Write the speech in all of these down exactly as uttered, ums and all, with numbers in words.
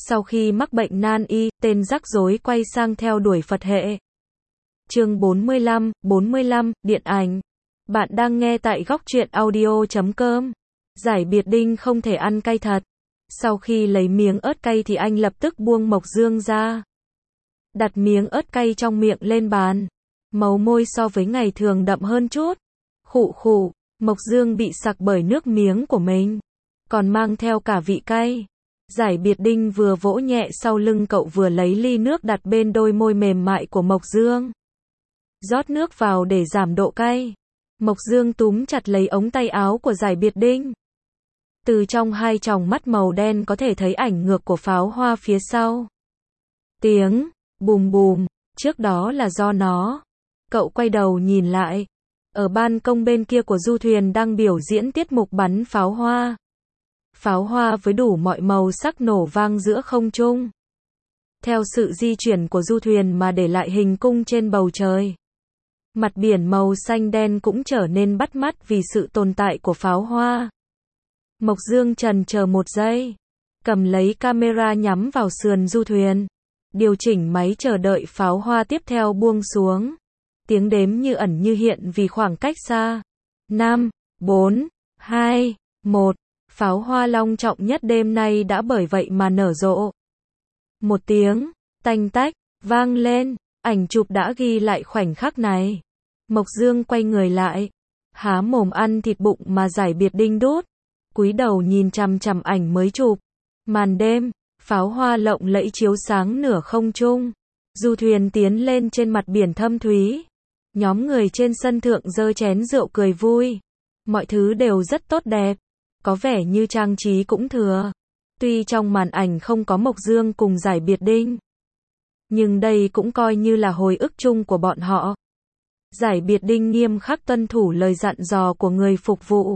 Sau khi mắc bệnh nan y, tên rắc rối quay sang theo đuổi Phật hệ. Chương bốn mươi lăm, bốn mươi lăm, điện ảnh. Bạn đang nghe tại góc truyện audio chấm com. Giải biệt Đinh không thể ăn cay thật. Sau khi lấy miếng ớt cay thì anh lập tức buông Mộc Dương ra. Đặt miếng ớt cay trong miệng lên bàn. Màu môi so với ngày thường đậm hơn chút. Khụ khụ, Mộc Dương bị sặc bởi nước miếng của mình. Còn mang theo cả vị cay. Giải biệt Đinh vừa vỗ nhẹ sau lưng cậu vừa lấy ly nước đặt bên đôi môi mềm mại của Mộc Dương. Rót nước vào để giảm độ cay. Mộc Dương túm chặt lấy ống tay áo của Giải biệt Đinh. Từ trong hai tròng mắt màu đen có thể thấy ảnh ngược của pháo hoa phía sau. Tiếng bùm bùm, trước đó là do nó. Cậu quay đầu nhìn lại. Ở ban công bên kia của du thuyền đang biểu diễn tiết mục bắn pháo hoa. Pháo hoa với đủ mọi màu sắc nổ vang giữa không trung. Theo sự di chuyển của du thuyền mà để lại hình cung trên bầu trời. Mặt biển màu xanh đen cũng trở nên bắt mắt vì sự tồn tại của pháo hoa. Mộc Dương chần chờ một giây. Cầm lấy camera nhắm vào sườn du thuyền. Điều chỉnh máy chờ đợi pháo hoa tiếp theo buông xuống. Tiếng đếm như ẩn như hiện vì khoảng cách xa. năm, bốn, hai, một. Pháo hoa long trọng nhất đêm nay đã bởi vậy mà nở rộ. Một tiếng, tanh tách, vang lên, ảnh chụp đã ghi lại khoảnh khắc này. Mộc Dương quay người lại, há mồm ăn thịt bụng mà Giải biệt Đinh đút, cúi đầu nhìn chằm chằm ảnh mới chụp. Màn đêm, pháo hoa lộng lẫy chiếu sáng nửa không trung. Du thuyền tiến lên trên mặt biển thâm thúy. Nhóm người trên sân thượng giơ chén rượu cười vui. Mọi thứ đều rất tốt đẹp. Có vẻ như trang trí cũng thừa. Tuy trong màn ảnh không có Mộc Dương cùng Giải biệt Đinh. Nhưng đây cũng coi như là hồi ức chung của bọn họ. Giải biệt Đinh nghiêm khắc tuân thủ lời dặn dò của người phục vụ.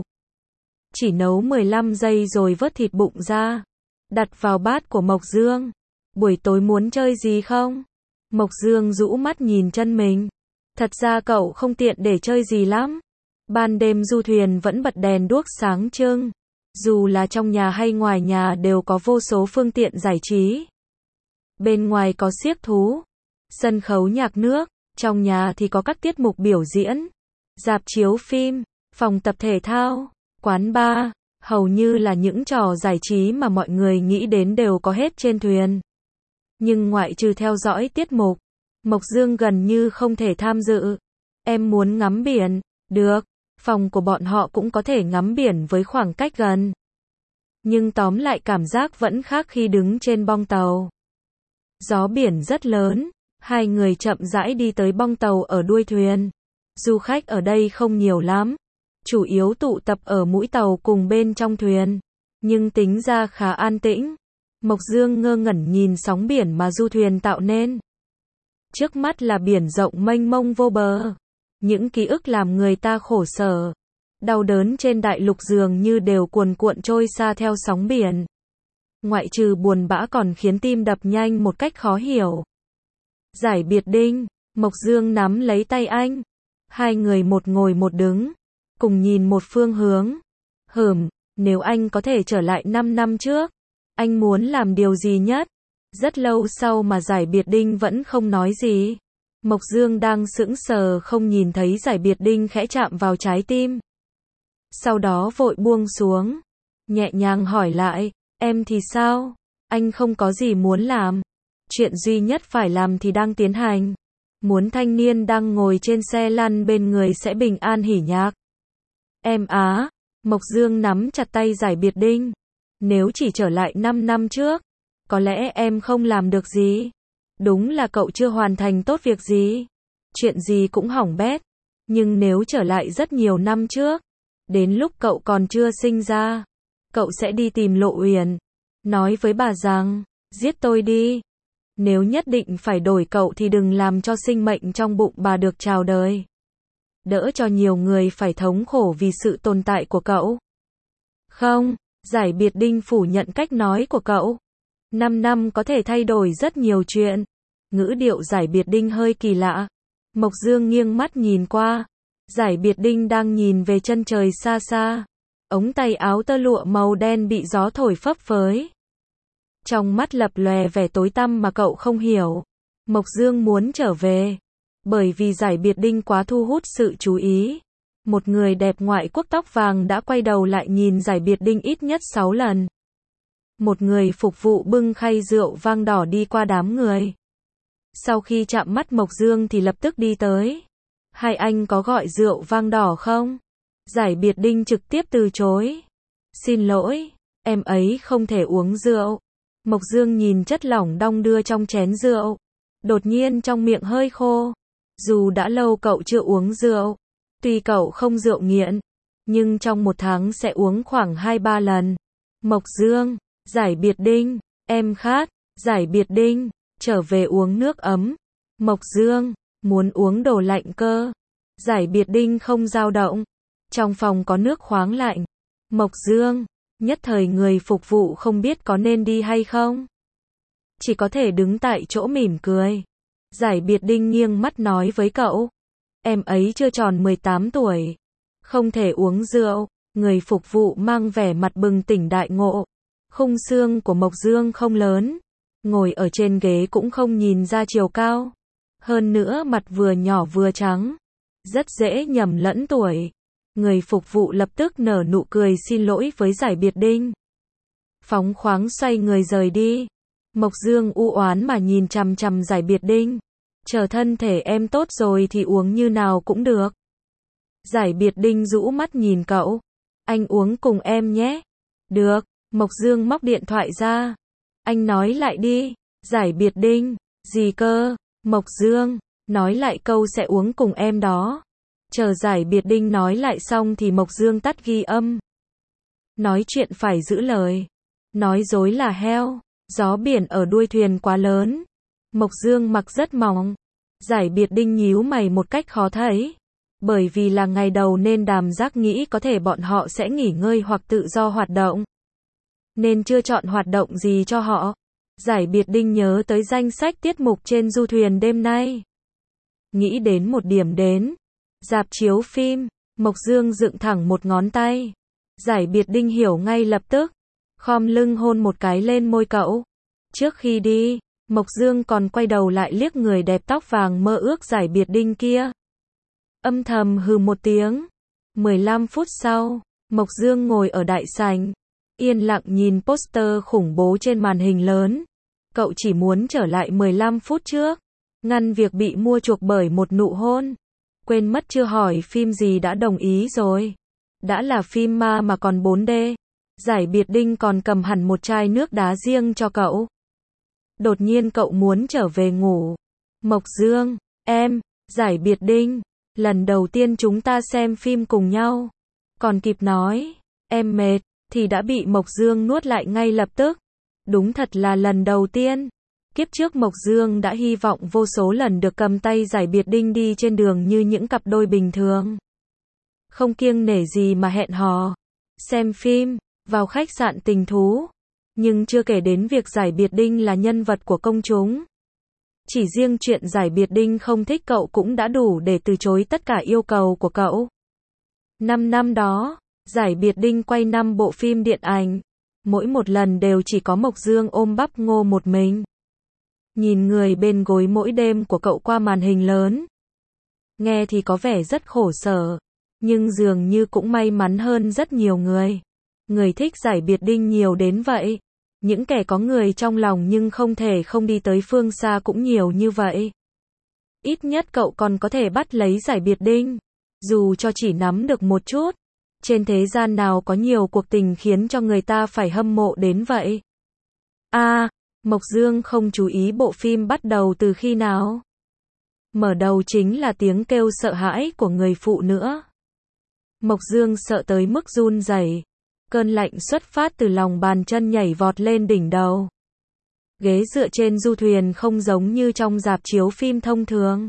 Chỉ nấu mười lăm giây rồi vớt thịt bụng ra. Đặt vào bát của Mộc Dương. Buổi tối muốn chơi gì không? Mộc Dương rũ mắt nhìn chân mình. Thật ra cậu không tiện để chơi gì lắm. Ban đêm du thuyền vẫn bật đèn đuốc sáng trưng. Dù là trong nhà hay ngoài nhà đều có vô số phương tiện giải trí. Bên ngoài có xiếc thú, sân khấu nhạc nước, trong nhà thì có các tiết mục biểu diễn, rạp chiếu phim, phòng tập thể thao, quán bar, hầu như là những trò giải trí mà mọi người nghĩ đến đều có hết trên thuyền. Nhưng ngoại trừ theo dõi tiết mục, Mộc Dương gần như không thể tham dự. Em muốn ngắm biển, được. Phòng của bọn họ cũng có thể ngắm biển với khoảng cách gần. Nhưng tóm lại cảm giác vẫn khác khi đứng trên bong tàu. Gió biển rất lớn, hai người chậm rãi đi tới bong tàu ở đuôi thuyền. Du khách ở đây không nhiều lắm, chủ yếu tụ tập ở mũi tàu cùng bên trong thuyền. Nhưng tính ra khá an tĩnh. Mộc Dương ngơ ngẩn nhìn sóng biển mà du thuyền tạo nên. Trước mắt là biển rộng mênh mông vô bờ. Những ký ức làm người ta khổ sở, đau đớn trên đại lục dường như đều cuồn cuộn trôi xa theo sóng biển. Ngoại trừ buồn bã còn khiến tim đập nhanh một cách khó hiểu. Giải biệt Đinh, Mộc Dương nắm lấy tay anh. Hai người một ngồi một đứng, cùng nhìn một phương hướng. Hừm, nếu anh có thể trở lại năm năm trước, anh muốn làm điều gì nhất? Rất lâu sau mà Giải biệt Đinh vẫn không nói gì. Mộc Dương đang sững sờ không nhìn thấy Giải biệt Đinh khẽ chạm vào trái tim. Sau đó vội buông xuống. Nhẹ nhàng hỏi lại, em thì sao? Anh không có gì muốn làm. Chuyện duy nhất phải làm thì đang tiến hành. Muốn thanh niên đang ngồi trên xe lăn bên người sẽ bình an hỉ nhạc. Em á, Mộc Dương nắm chặt tay Giải biệt Đinh. Nếu chỉ trở lại năm năm trước, có lẽ em không làm được gì. Đúng là cậu chưa hoàn thành tốt việc gì. Chuyện gì cũng hỏng bét. Nhưng nếu trở lại rất nhiều năm trước, đến lúc cậu còn chưa sinh ra, cậu sẽ đi tìm Lộ Uyển, nói với bà rằng, giết tôi đi. Nếu nhất định phải đổi cậu thì đừng làm cho sinh mệnh trong bụng bà được chào đời. Đỡ cho nhiều người phải thống khổ vì sự tồn tại của cậu. Không, Giải biệt Đinh phủ nhận cách nói của cậu. Năm năm có thể thay đổi rất nhiều chuyện. Ngữ điệu Giải biệt Đinh hơi kỳ lạ. Mộc Dương nghiêng mắt nhìn qua. Giải biệt Đinh đang nhìn về chân trời xa xa. Ống tay áo tơ lụa màu đen bị gió thổi phấp phới. Trong mắt lập lòe vẻ tối tăm mà cậu không hiểu. Mộc Dương muốn trở về. Bởi vì Giải Biệt Đinh quá thu hút sự chú ý. Một người đẹp ngoại quốc tóc vàng đã quay đầu lại nhìn Giải Biệt Đinh ít nhất sáu lần. Một người phục vụ bưng khay rượu vang đỏ đi qua đám người. Sau khi chạm mắt Mộc Dương thì lập tức đi tới. Hai anh có gọi rượu vang đỏ không? Giải Biệt Đinh trực tiếp từ chối. Xin lỗi, em ấy không thể uống rượu. Mộc Dương nhìn chất lỏng đong đưa trong chén rượu. Đột nhiên trong miệng hơi khô. Dù đã lâu cậu chưa uống rượu. Tuy cậu không rượu nghiện. Nhưng trong một tháng sẽ uống khoảng hai ba lần. Mộc Dương, Giải Biệt Đinh, em khát. Giải Biệt Đinh, trở về uống nước ấm. Mộc Dương, muốn uống đồ lạnh cơ. Giải Biệt Đinh không dao động. Trong phòng có nước khoáng lạnh. Mộc Dương, nhất thời người phục vụ không biết có nên đi hay không. Chỉ có thể đứng tại chỗ mỉm cười. Giải Biệt Đinh nghiêng mắt nói với cậu. Em ấy chưa tròn mười tám tuổi. Không thể uống rượu. Người phục vụ mang vẻ mặt bừng tỉnh đại ngộ. Khung xương của Mộc Dương không lớn. Ngồi ở trên ghế cũng không nhìn ra chiều cao. Hơn nữa mặt vừa nhỏ vừa trắng. Rất dễ nhầm lẫn tuổi. Người phục vụ lập tức nở nụ cười xin lỗi với Giải Biệt Đinh. Phóng khoáng xoay người rời đi. Mộc Dương u oán mà nhìn chằm chằm Giải Biệt Đinh. Chờ thân thể em tốt rồi thì uống như nào cũng được. Giải Biệt Đinh rũ mắt nhìn cậu. Anh uống cùng em nhé. Được. Mộc Dương móc điện thoại ra. Anh nói lại đi. Giải Biệt Đinh. Gì cơ? Mộc Dương. Nói lại câu sẽ uống cùng em đó. Chờ Giải Biệt Đinh nói lại xong thì Mộc Dương tắt ghi âm. Nói chuyện phải giữ lời. Nói dối là heo. Gió biển ở đuôi thuyền quá lớn. Mộc Dương mặc rất mỏng. Giải Biệt Đinh nhíu mày một cách khó thấy. Bởi vì là ngày đầu nên Đàm Giác nghĩ có thể bọn họ sẽ nghỉ ngơi hoặc tự do hoạt động. Nên chưa chọn hoạt động gì cho họ. Giải Biệt Đinh nhớ tới danh sách tiết mục trên du thuyền đêm nay. Nghĩ đến một điểm đến. Rạp chiếu phim. Mộc Dương dựng thẳng một ngón tay. Giải Biệt Đinh hiểu ngay lập tức. Khom lưng hôn một cái lên môi cậu. Trước khi đi, Mộc Dương còn quay đầu lại liếc người đẹp tóc vàng mơ ước Giải Biệt Đinh kia. Âm thầm hừ một tiếng. mười lăm phút sau, Mộc Dương ngồi ở đại sảnh. Yên lặng nhìn poster khủng bố trên màn hình lớn. Cậu chỉ muốn trở lại mười lăm phút trước. Ngăn việc bị mua chuộc bởi một nụ hôn. Quên mất chưa hỏi phim gì đã đồng ý rồi. Đã là phim ma mà còn bốn D. Giải Biệt Đinh còn cầm hẳn một chai nước đá riêng cho cậu. Đột nhiên cậu muốn trở về ngủ. Mộc Dương, em, Giải Biệt Đinh. Lần đầu tiên chúng ta xem phim cùng nhau. Còn kịp nói, em mệt, thì đã bị Mộc Dương nuốt lại ngay lập tức. Đúng thật là lần đầu tiên. Kiếp trước Mộc Dương đã hy vọng vô số lần được cầm tay Giải Biệt Đinh đi trên đường như những cặp đôi bình thường. Không kiêng nể gì mà hẹn hò. Xem phim, vào khách sạn tình thú. Nhưng chưa kể đến việc Giải Biệt Đinh là nhân vật của công chúng. Chỉ riêng chuyện Giải Biệt Đinh không thích cậu cũng đã đủ để từ chối tất cả yêu cầu của cậu. Năm năm đó, Giải Biệt Đinh quay năm bộ phim điện ảnh. Mỗi một lần đều chỉ có Mộc Dương ôm bắp ngô một mình. Nhìn người bên gối mỗi đêm của cậu qua màn hình lớn. Nghe thì có vẻ rất khổ sở. Nhưng dường như cũng may mắn hơn rất nhiều người. Người thích Giải Biệt Đinh nhiều đến vậy. Những kẻ có người trong lòng nhưng không thể không đi tới phương xa cũng nhiều như vậy. Ít nhất cậu còn có thể bắt lấy Giải Biệt Đinh. Dù cho chỉ nắm được một chút. Trên thế gian nào có nhiều cuộc tình khiến cho người ta phải hâm mộ đến vậy. A, à, Mộc Dương không chú ý bộ phim bắt đầu từ khi nào. Mở đầu chính là tiếng kêu sợ hãi của người phụ nữ. Mộc Dương sợ tới mức run rẩy. Cơn lạnh xuất phát từ lòng bàn chân nhảy vọt lên đỉnh đầu. Ghế dựa trên du thuyền không giống như trong rạp chiếu phim thông thường.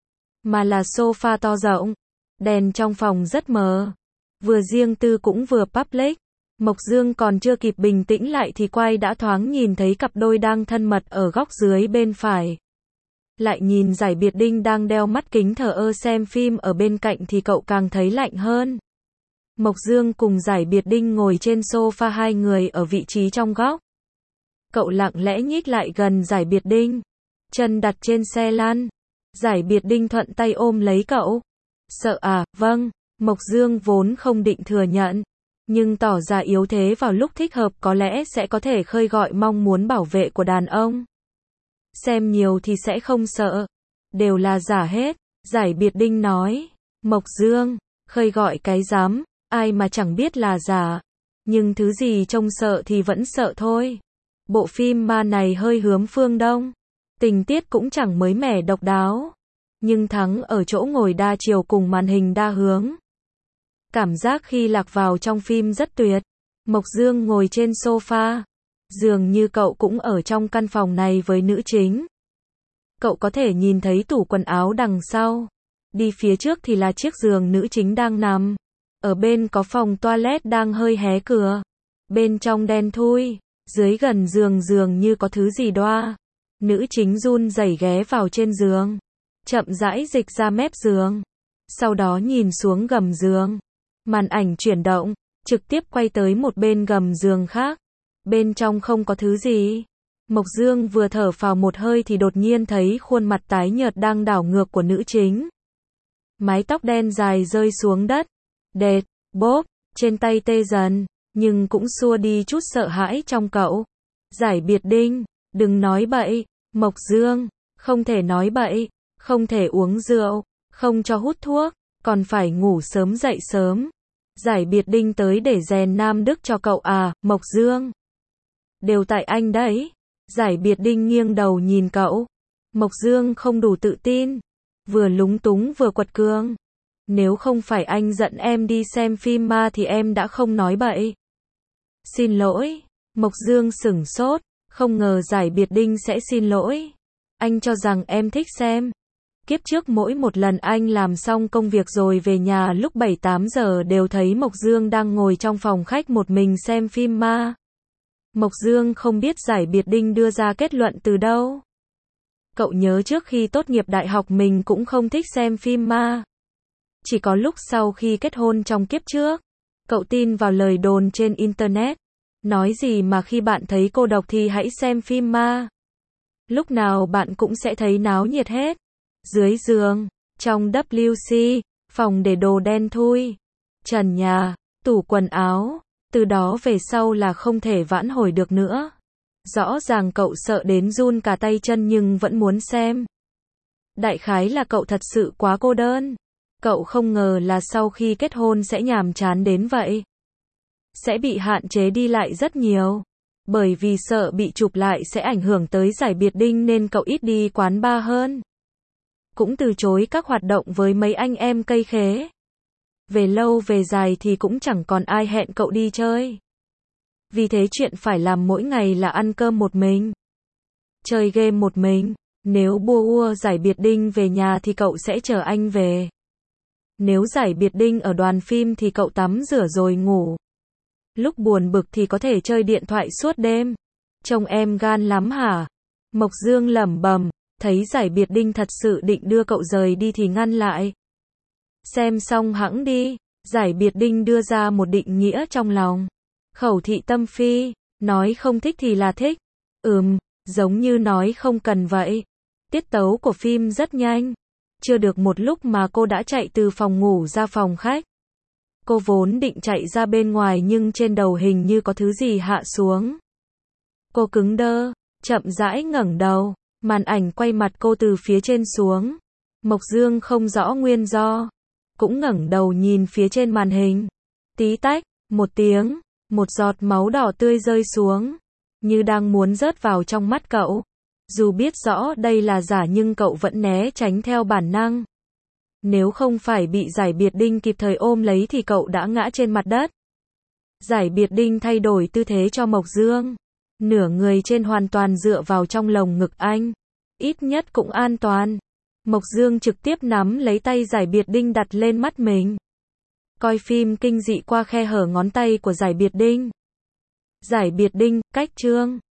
Mà là sofa to rộng. Đèn trong phòng rất mờ. Vừa riêng tư cũng vừa public. Mộc Dương còn chưa kịp bình tĩnh lại thì quay đã thoáng nhìn thấy cặp đôi đang thân mật ở góc dưới bên phải. Lại nhìn Giải Biệt Đinh đang đeo mắt kính thờ ơ xem phim ở bên cạnh thì cậu càng thấy lạnh hơn. Mộc Dương cùng Giải Biệt Đinh ngồi trên sofa hai người ở vị trí trong góc. Cậu lặng lẽ nhích lại gần Giải Biệt Đinh. Chân đặt trên xe lăn. Giải Biệt Đinh thuận tay ôm lấy cậu. Sợ à, vâng. Mộc Dương vốn không định thừa nhận. Nhưng tỏ ra yếu thế vào lúc thích hợp có lẽ sẽ có thể khơi gọi mong muốn bảo vệ của đàn ông. Xem nhiều thì sẽ không sợ. Đều là giả hết. Giải Biệt Đinh nói. Mộc Dương, khơi gọi cái dám, ai mà chẳng biết là giả. Nhưng thứ gì trông sợ thì vẫn sợ thôi. Bộ phim ma này hơi hướng phương Đông. Tình tiết cũng chẳng mới mẻ độc đáo. Nhưng thắng ở chỗ ngồi đa chiều cùng màn hình đa hướng. Cảm giác khi lạc vào trong phim rất tuyệt. Mộc Dương ngồi trên sofa. Dường như cậu cũng ở trong căn phòng này với nữ chính. Cậu có thể nhìn thấy tủ quần áo đằng sau. Đi phía trước thì là chiếc giường nữ chính đang nằm. Ở bên có phòng toilet đang hơi hé cửa. Bên trong đen thui. Dưới gần giường dường như có thứ gì đoa. Nữ chính run rẩy ghé vào trên giường. Chậm rãi dịch ra mép giường. Sau đó nhìn xuống gầm giường. Màn ảnh chuyển động. Trực tiếp quay tới một bên gầm giường khác. Bên trong không có thứ gì. Mộc Dương vừa thở phào một hơi thì đột nhiên thấy khuôn mặt tái nhợt đang đảo ngược của nữ chính. Mái tóc đen dài rơi xuống đất. Đệt, bốp, trên tay tê dần, nhưng cũng xua đi chút sợ hãi trong cậu. Giải Biệt Đinh, đừng nói bậy. Mộc Dương, không thể nói bậy, không thể uống rượu, không cho hút thuốc, còn phải ngủ sớm dậy sớm. Giải Biệt Đinh tới để rèn nam đức cho cậu à, Mộc Dương. Đều tại anh đấy. Giải Biệt Đinh nghiêng đầu nhìn cậu. Mộc Dương không đủ tự tin. Vừa lúng túng vừa quật cường. Nếu không phải anh dẫn em đi xem phim ma thì em đã không nói bậy. Xin lỗi. Mộc Dương sửng sốt. Không ngờ Giải Biệt Đinh sẽ xin lỗi. Anh cho rằng em thích xem. Kiếp trước mỗi một lần anh làm xong công việc rồi về nhà lúc bảy tám giờ đều thấy Mộc Dương đang ngồi trong phòng khách một mình xem phim ma. Mộc Dương không biết Giải Biệt Đinh đưa ra kết luận từ đâu. Cậu nhớ trước khi tốt nghiệp đại học mình cũng không thích xem phim ma. Chỉ có lúc sau khi kết hôn trong kiếp trước, cậu tin vào lời đồn trên Internet. Nói gì mà khi bạn thấy cô độc thì hãy xem phim ma. Lúc nào bạn cũng sẽ thấy náo nhiệt hết. Dưới giường, trong vê kép xê, phòng để đồ đen thui, trần nhà, tủ quần áo, từ đó về sau là không thể vãn hồi được nữa. Rõ ràng cậu sợ đến run cả tay chân nhưng vẫn muốn xem. Đại khái là cậu thật sự quá cô đơn. Cậu không ngờ là sau khi kết hôn sẽ nhàm chán đến vậy. Sẽ bị hạn chế đi lại rất nhiều. Bởi vì sợ bị chụp lại sẽ ảnh hưởng tới Giải Biệt Đinh nên cậu ít đi quán bar hơn. Cũng từ chối các hoạt động với mấy anh em cây khế. Về lâu về dài thì cũng chẳng còn ai hẹn cậu đi chơi. Vì thế chuyện phải làm mỗi ngày là ăn cơm một mình. Chơi game một mình. Nếu bua ua Giải Biệt Đinh về nhà thì cậu sẽ chờ anh về. Nếu Giải Biệt Đinh ở đoàn phim thì cậu tắm rửa rồi ngủ. Lúc buồn bực thì có thể chơi điện thoại suốt đêm. Trông em gan lắm hả? Mộc Dương lẩm bẩm, thấy Giải Biệt Đinh thật sự định đưa cậu rời đi thì ngăn lại. Xem xong hẵng đi. Giải Biệt Đinh đưa ra một định nghĩa trong lòng. Khẩu thị tâm phi, nói không thích thì là thích. Ừm, giống như nói không cần vậy. Tiết tấu của phim rất nhanh. Chưa được một lúc mà cô đã chạy từ phòng ngủ ra phòng khách. Cô vốn định chạy ra bên ngoài nhưng trên đầu hình như có thứ gì hạ xuống. Cô cứng đơ, chậm rãi ngẩng đầu. Màn ảnh quay mặt cô từ phía trên xuống. Mộc Dương không rõ nguyên do. Cũng ngẩng đầu nhìn phía trên màn hình. Tí tách, một tiếng, một giọt máu đỏ tươi rơi xuống. Như đang muốn rớt vào trong mắt cậu. Dù biết rõ đây là giả nhưng cậu vẫn né tránh theo bản năng. Nếu không phải bị Giải Biệt Đinh kịp thời ôm lấy thì cậu đã ngã trên mặt đất. Giải Biệt Đinh thay đổi tư thế cho Mộc Dương. Nửa người trên hoàn toàn dựa vào trong lồng ngực anh. Ít nhất cũng an toàn. Mộc Dương trực tiếp nắm lấy tay Giải Biệt Đinh đặt lên mắt mình. Coi phim kinh dị qua khe hở ngón tay của Giải Biệt Đinh. Giải Biệt Đinh, cách chương.